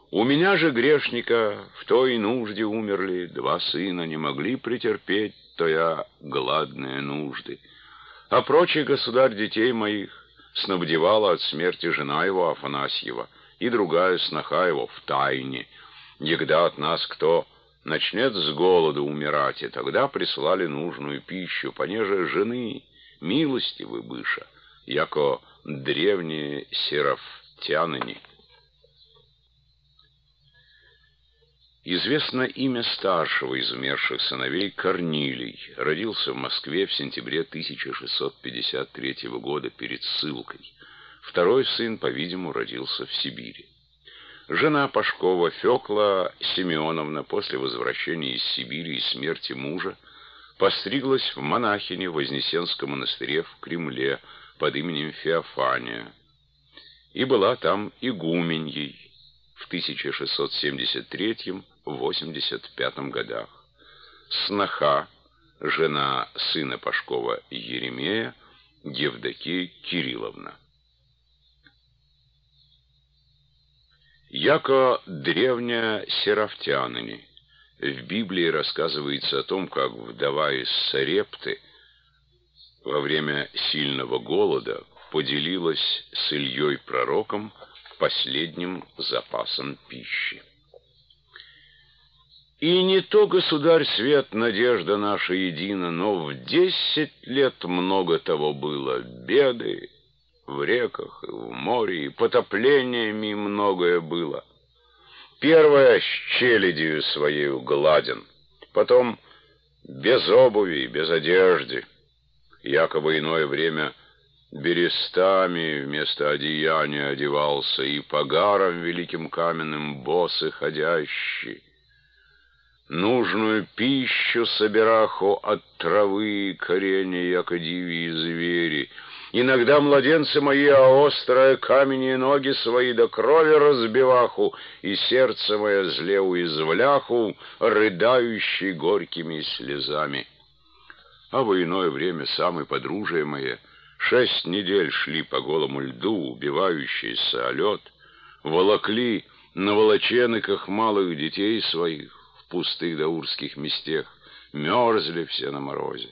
У меня же, грешника, в той нужде умерли 2 сына, не могли претерпеть, то я гладные нужды. А прочий государь детей моих снабдевала от смерти жена его Афанасьева и другая сноха его в тайне. Егда от нас кто начнет с голоду умирать, и тогда прислали нужную пищу, понеже жены милостивы быша, яко древние серафтяныне. Известно имя старшего из умерших сыновей Корнилий. Родился в Москве в сентябре 1653 года перед ссылкой. Второй сын, по-видимому, родился в Сибири. Жена Пашкова Фёкла Симеоновна после возвращения из Сибири и смерти мужа постриглась в монахини в Вознесенском монастыре в Кремле под именем Феофания и была там игуменьей в 1673-85 годах. Сноха, жена сына Пашкова Еремея, Евдокия Кирилловна. Яко древняя серафтяныне. В Библии рассказывается о том, как вдова из Сарепты во время сильного голода поделилась с Ильей пророком последним запасом пищи. И не то, государь, свет, надежда наша едина, но в 10 лет много того было, беды в реках и в море, и потоплениями многое было. Первое с челядью своею гладен, потом без обуви, без одежды, якобы иное время берестами вместо одеяния одевался, и погаром великим каменным босы ходящий. Нужную пищу собираху от травы и коренья, яко дивии звери. Иногда младенцы мои, а острые каменные ноги свои до крови разбиваху, и сердце мое зле уязвляху, рыдающий горькими слезами. А в иное время самые подружия мои 6 недель шли по голому льду, убивающиеся о лед, волокли на волоченыках малых детей своих в пустых даурских местах, мерзли все на морозе.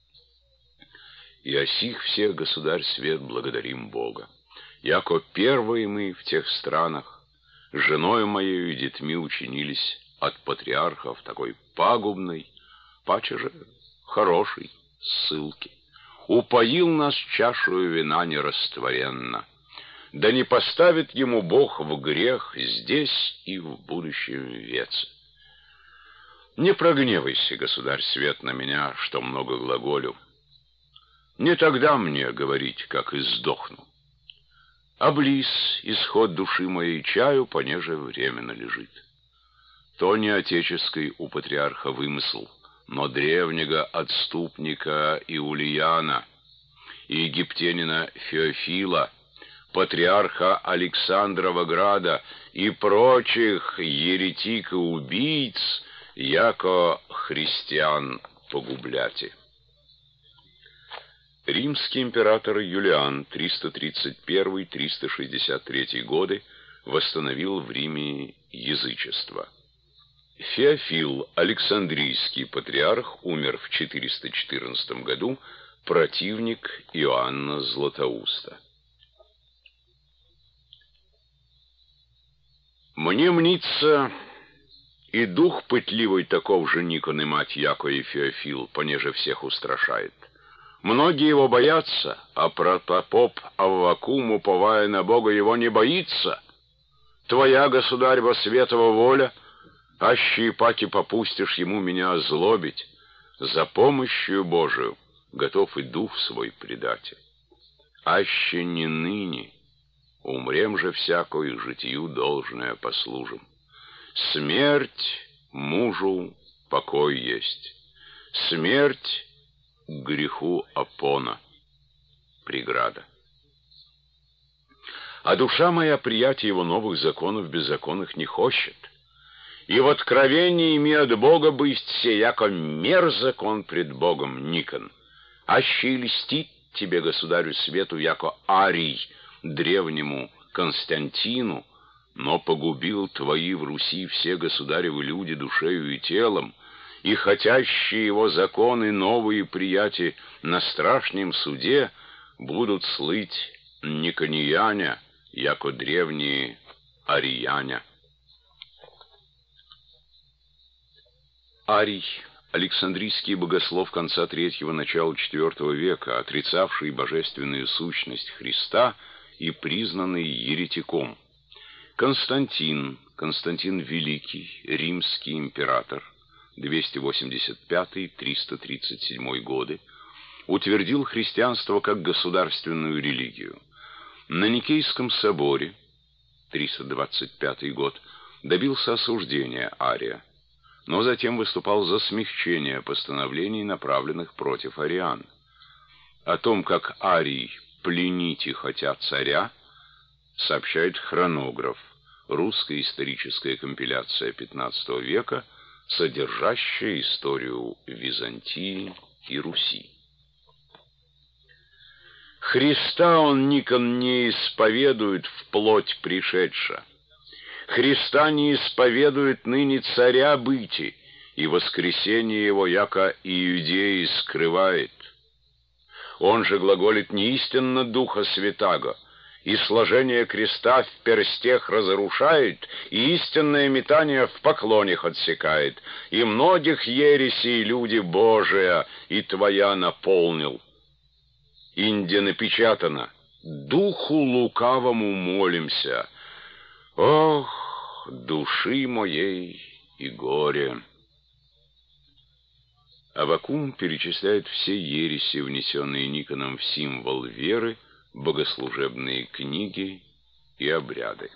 И о сих всех, государь свет, благодарим Бога. Яко первые мы в тех странах женою моею и детьми учинились от патриархов такой пагубной, паче же хорошей ссылки. Упоил нас чашею вина нерастворенно. Да не поставит ему Бог в грех здесь и в будущем веце. Не прогневайся, государь свет, на меня, что много глаголю. Не тогда мне говорить, как и сдохну. А близ исход души моей чаю, понеже временно лежит. То не отеческий у патриарха вымысл, но древнего отступника Иулиана и египтянина Феофила, патриарха Александрова Града и прочих еретик-убийц, яко христиан погубляти. Римский император Юлиан 331-363 годы восстановил в Риме язычество. Феофил, Александрийский патриарх, умер в 414 году, противник Иоанна Златоуста. Мне мнится, и дух пытливый таков же Никон и мать, яко и Феофил, понеже всех устрашает. Многие его боятся, а протопоп Аввакум, уповая на Бога, его не боится. Твоя, государь, во светова воля, аще и паки попустишь ему меня озлобить, за помощью Божию готов и дух свой предать. Аще не ныне, умрем же всякую житию должное послужим. Смерть мужу покой есть, смерть к греху опона, преграда. А душа моя приятия его новых законов беззаконных не хочет, и в откровении от Бога бысть се, яко мер закон пред Богом Никон, аще и льстит тебе, государю свету, яко Арий древнему Константину, но погубил твои в Руси все государевы люди душею и телом, и хотящие его законы новые прияти на страшнем суде будут слыть не конияня, яко древние арияня. Арий — Александрийский богослов конца III – начала IV века, отрицавший божественную сущность Христа и признанный еретиком. Константин Великий, римский император, 285-337 годы, утвердил христианство как государственную религию. На Никейском соборе, 325 год, добился осуждения Ария, но затем выступал за смягчение постановлений, направленных против ариан. О том, как Арий пленить и хотят царя, сообщает хронограф, русская историческая компиляция XV века, содержащая историю Византии и Руси. Христа он никон не исповедует вплоть пришедша. Христа не исповедует ныне царя быти, и воскресение его яко иудеи скрывает. Он же глаголит не истинно Духа Святаго, и сложение креста в перстех разрушает, и истинное метание в поклонях отсекает, и многих ересей люди Божия и Твоя наполнил. Инде напечатано: «Духу лукавому молимся». Ох, души моей и горе! Аввакум перечисляет все ереси, внесенные Никоном в символ веры, богослужебные книги и обряды.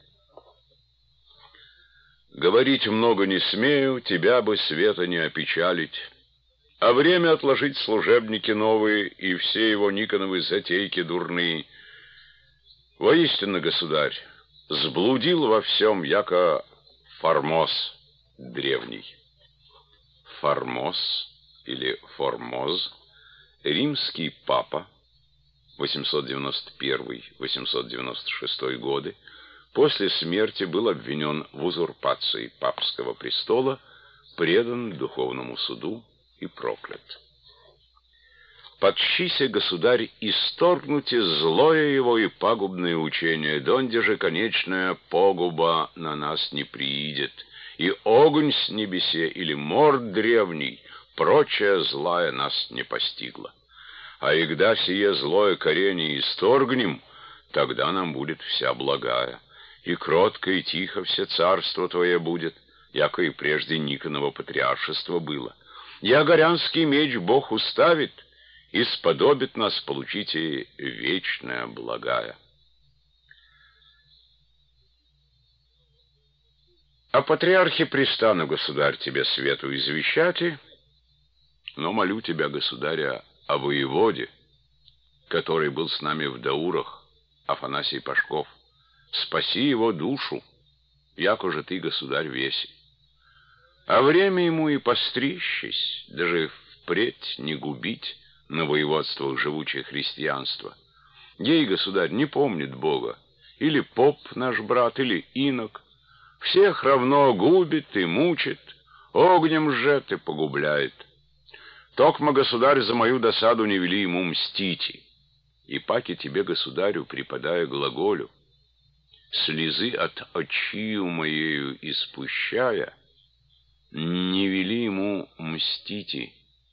«Говорить много не смею, тебя бы света не опечалить, а время отложить служебники новые и все его Никоновы затейки дурные. Воистину, государь, сблудил во всем, яко Формоз древний». Формоз или Формоз, римский папа, 891-896 годы, после смерти был обвинен в узурпации папского престола, предан духовному суду и проклят. «Подщися, государь, исторгнуте злое его и пагубное учение, донде же конечная погуба на нас не приидет, и огонь с небесе или морд древний, прочая злая нас не постигла. А егда сие злое коренье исторгнем, тогда нам будет вся благая, и кротко и тихо все царство Твое будет, яко и прежде Никоново патриаршество было. И огорянский меч Бог уставит, и сподобит нас получите вечное благая». О патриархе пристану, государь, тебе свету извещати, но молю тебя, государя, о воеводе, который был с нами в Даурах, Афанасий Пашков. Спаси его душу, яко же ты, государь, веси. А время ему и пострищись, даже впредь не губить на воеводствах живучее христианство. Ей, государь, не помнит Бога, или поп наш брат, или инок. Всех равно губит и мучит, огнем жжет и погубляет. Токмо, государь, за мою досаду не вели ему мстите. И паки тебе, государю, преподая глаголю, слезы от очию моею испущая, не вели ему мстите.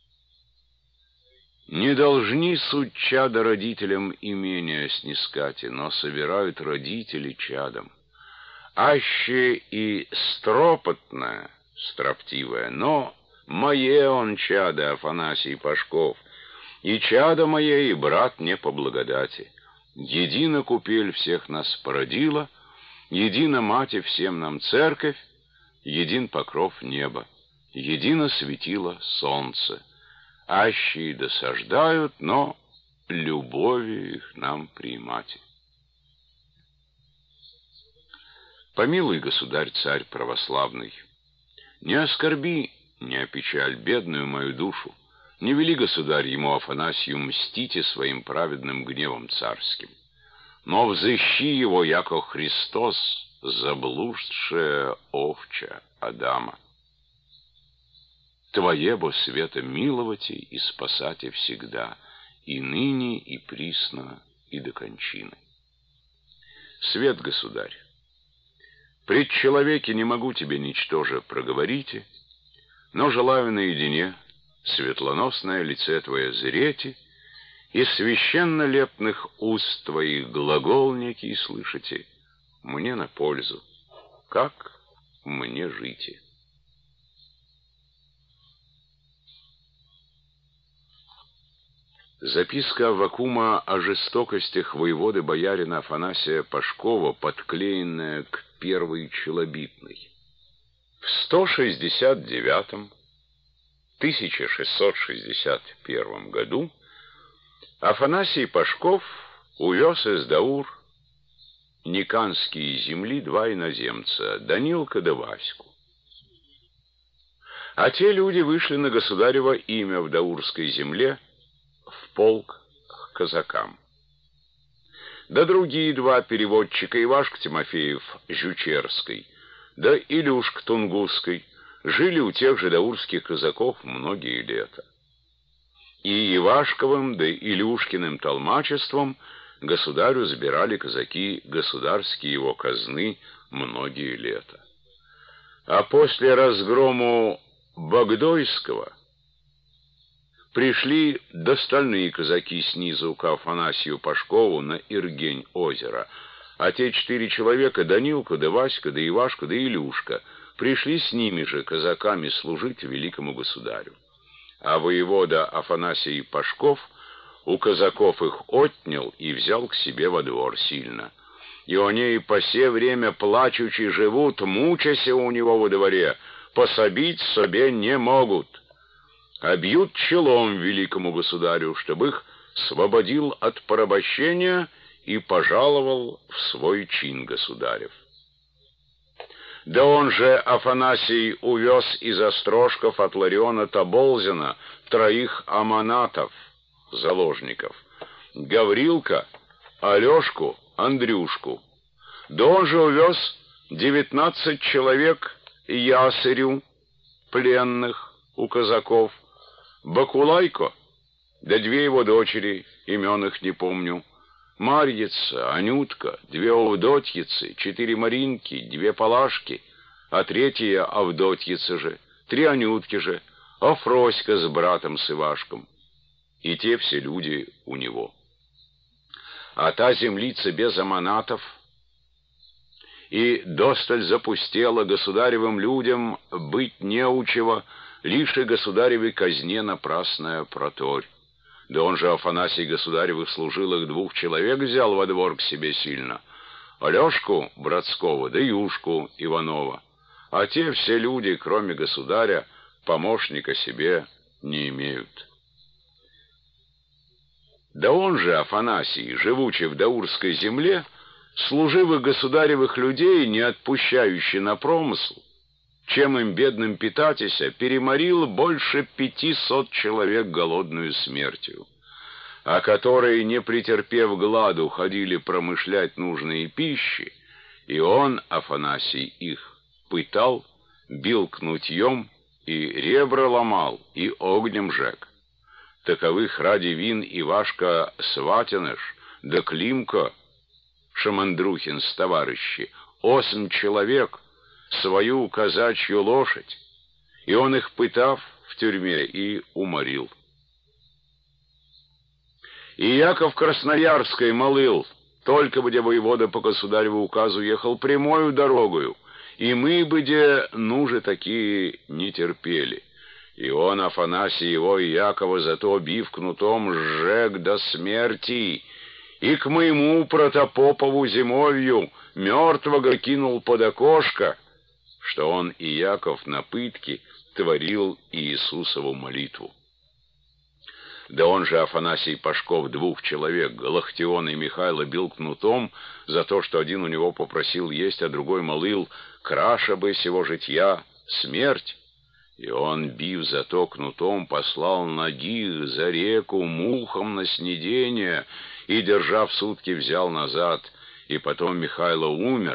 Не должны суть чада родителям имения снискати, но собирают родители чадом. Аще и стропотное, строптивое, но мое он чадо, Афанасий Пашков, и чадо мое, и брат не по благодати. Едино купель всех нас породила, едино мати всем нам церковь, един покров неба, едино светило солнце. Аще и досаждают, но любовью их нам приимати. Помилуй, государь, царь православный, не оскорби, не опечаль бедную мою душу, не вели, государь, ему Афанасию мстите своим праведным гневом царским, но взыщи его, яко Христос заблудшая овча Адама. Твое бо света миловати и спасати всегда, и ныне, и присно, и до кончины. Свет, государь, пред человеке не могу тебе ничтоже проговорите, но желаю наедине светлоносное лице твое зрете, и священно-лепных уст твоих глагол некий слышите, мне на пользу, как мне жите. Записка Аввакума о жестокостях воеводы боярина Афанасия Пашкова, подклеенная к первой челобитной. В 1661 году Афанасий Пашков увез из Даур Никанские земли два иноземца, Данилка да Ваську. А те люди вышли на государево имя в Даурской земле в полк к казакам. Да другие два переводчика, Ивашка Тимофеев Жучерской, да Илюшка Тунгусской, жили у тех же даурских казаков многие лета. И Ивашковым да Илюшкиным толмачеством государю забирали казаки государские его казны многие лета. А после разгрому Богдойского пришли достальные казаки снизу к Афанасию Пашкову на Иргень озеро, а те 4 человека, Данилка, да Васька, да Ивашка, да Илюшка, пришли с ними же казаками служить великому государю. А воевода Афанасий Пашков у казаков их отнял и взял к себе во двор сильно. И они и по се время плачучи живут, мучася у него во дворе, пособить себе не могут. А бьют челом великому государю, чтобы их свободил от порабощения и пожаловал в свой чин государев. Да он же, Афанасий, увез из острожков от Лариона Тоболзина 3 аманатов, заложников, Гаврилка, Алешку, Андрюшку. Да он же увез 19 человек ясырю, пленных у казаков, Бакулайко, да 2 его дочери, имен их не помню, Марьица, Анютка, 2 Авдотьицы, 4 Маринки, 2 Палашки, а 3-я Авдотьица же, 3 Анютки же, а Фроська с братом с Ивашком. И те все люди у него. А та землица без аманатов и досталь запустела, государевым людям быть неучего, лишь и государевой казне напрасная проторь. Да он же, Афанасий государевых служилых 2 человек взял во двор к себе сильно, Алешку Братского да Юшку Иванова, а те все люди, кроме государя, помощника себе не имеют. Да он же, Афанасий, живучи в даурской земле, служивых государевых людей, не отпущающий на промысл, чем им бедным питатися, переморил больше 500 человек голодную смертью, а которые, не претерпев гладу, ходили промышлять нужные пищи, и он, Афанасий, их пытал, бил кнутьем и ребра ломал, и огнем жег. Таковых ради вин Ивашка Сватиныш, да Климко Шамандрухин с товарищи, 8 человек, свою казачью лошадь, и он их, пытав в тюрьме, и уморил. И Яков Красноярской молил, только бы де воевода по государеву указу ехал прямою дорогою, и мы бы де нужи такие не терпели. И он, Афанасий, его и Якова, зато бив кнутом, сжег до смерти, и к моему протопопову зимовью мертвого кинул под окошко, что он и Яков на пытке творил Иисусову молитву. Да он же, Афанасий Пашков, 2 человек, Галахтиона и Михайла, бил кнутом за то, что один у него попросил есть, а другой молил: «Краша бы сего житья, смерть». И он, бив за то кнутом, послал нагих за реку мухам на снедение, и, держав сутки, взял назад. И потом Михайло умер,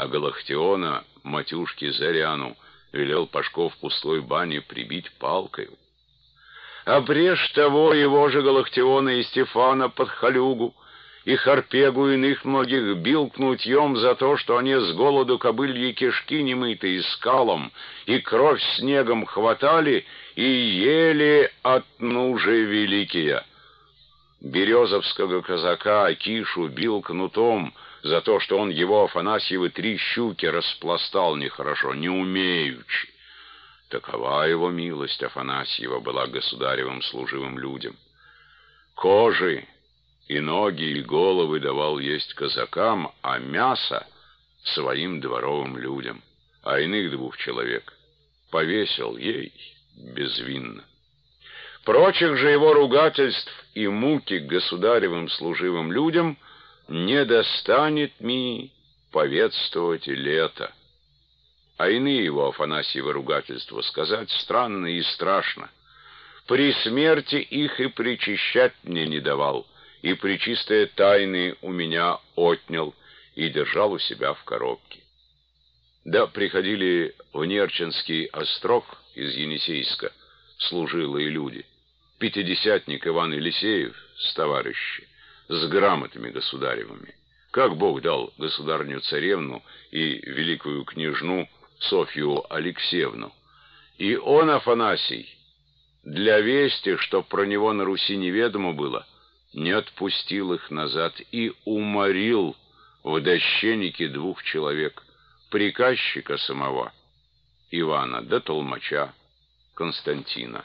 а Галахтиона, матюшке Заряну, велел Пашко в пустой бане прибить палкою. А преж того его же Галахтиона и Стефана Подхалюгу, и Харпегу иных многих бил кнутьем за то, что они с голоду кобыльи кишки немытые скалом и кровь снегом хватали и ели от нужи великие. Березовского казака Акишу бил кнутом за то, что он его, Афанасьевы, 3 щуки распластал нехорошо, не умеючи. Такова его милость Афанасьева была государевым служивым людям. Кожи и ноги, и головы давал есть казакам, а мясо — своим дворовым людям, а иных 2 человек повесил ей безвинно. Прочих же его ругательств и муки к государевым служивым людям не достанет ми поведствовать и лето. А иные его Афанасьевы ругательства сказать странно и страшно. При смерти их и причащать мне не давал, и пречистые тайны у меня отнял и держал у себя в коробке. Да приходили в Нерчинский острог из Енисейска служилые люди, пятидесятник Иван Елисеев с товарищи, с грамотами государевыми, как Бог дал государню-царевну и великую княжну Софью Алексеевну. И он, Афанасий, для вести, что про него на Руси неведомо было, не отпустил их назад и уморил в дощенике 2 человек, приказчика самого Ивана да толмача Константина.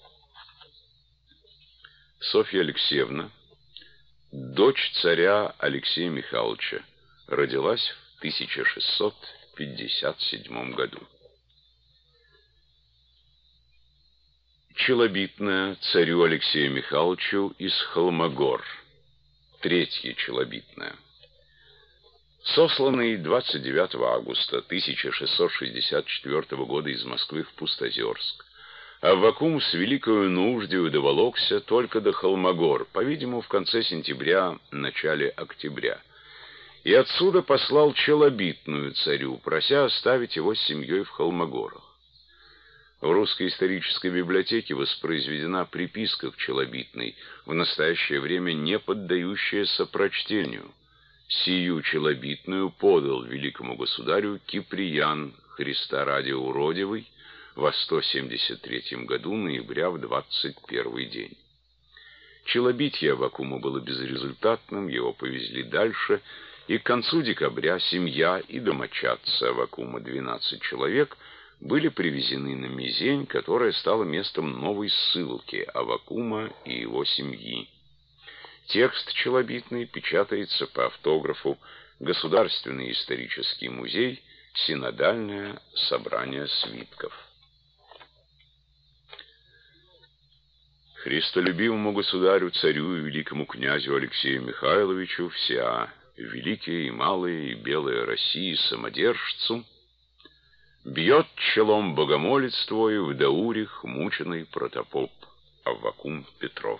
Софья Алексеевна, дочь царя Алексея Михайловича, родилась в 1657 году. Челобитная царю Алексею Михайловичу из Холмогор. 3-я челобитная. Сосланный 29 августа 1664 года из Москвы в Пустозерск, Аввакум с великою нуждою доволокся только до Холмогор, по-видимому, в конце сентября, начале октября, и отсюда послал челобитную царю, прося оставить его с семьей в Холмогорах. В Русской исторической библиотеке воспроизведена приписка к челобитной, в настоящее время не поддающаяся прочтению. Сию челобитную подал великому государю Киприян, Христа ради уродивый, во 173 году, ноября, в 21 день. Челобитье Аввакума было безрезультатным, его повезли дальше, и к концу декабря семья и домочадцы Аввакума, 12 человек, были привезены на Мизень, которая стала местом новой ссылки Аввакума и его семьи. Текст челобитный печатается по автографу Государственный исторический музей, Синодальное собрание свитков. Христолюбивому государю, царю и великому князю Алексею Михайловичу, вся великие и малые и белые России самодержцу, бьет челом богомолец твой в Даурих мученый протопоп Аввакум Петров.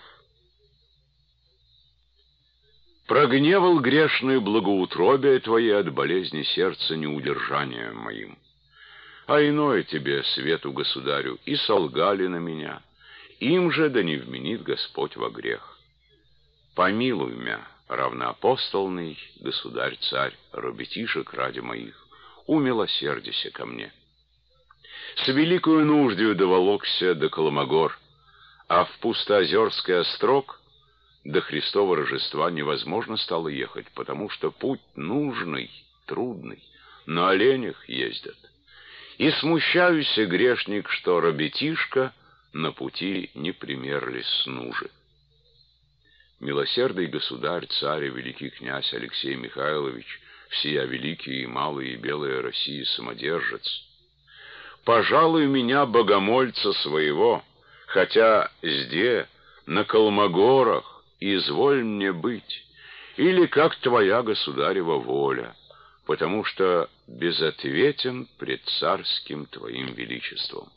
Прогневал грешное благоутробие твое от болезни сердца неудержания моим. А иное тебе, свету государю, и солгали на меня, им же да не вменит Господь во грех. Помилуй мя, равноапостольный государь-царь, робетишек ради моих, умилосердися ко мне. С великою нуждою доволокся до Коломогор, а в Пустоозерский острог до Христова Рождества невозможно стало ехать, потому что путь нужный, трудный, на оленях ездят. И смущаюся, грешник, что робетишка на пути не примерлись снужи. Милосердный государь, царь и великий князь Алексей Михайлович, всея великие и малые и белые России самодержец, пожалуй меня, богомольца своего, хотя зде, на Колмогорах, изволь мне быть, или как твоя государева воля, потому что безответен пред царским твоим величеством.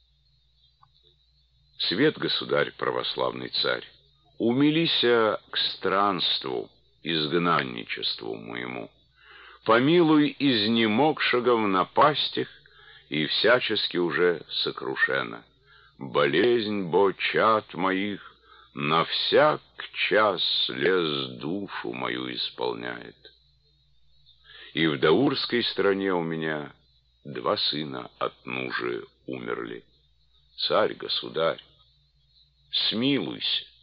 Свет, государь, православный царь, умилися к странству, изгнанничеству моему. помилуй изнемогшего в напастях и всячески уже сокрушена. Болезнь, бо чад моих, на всяк час слез душу мою исполняет. И в даурской стране у меня 2 сына от нужи умерли. Царь-государь, смилуйся.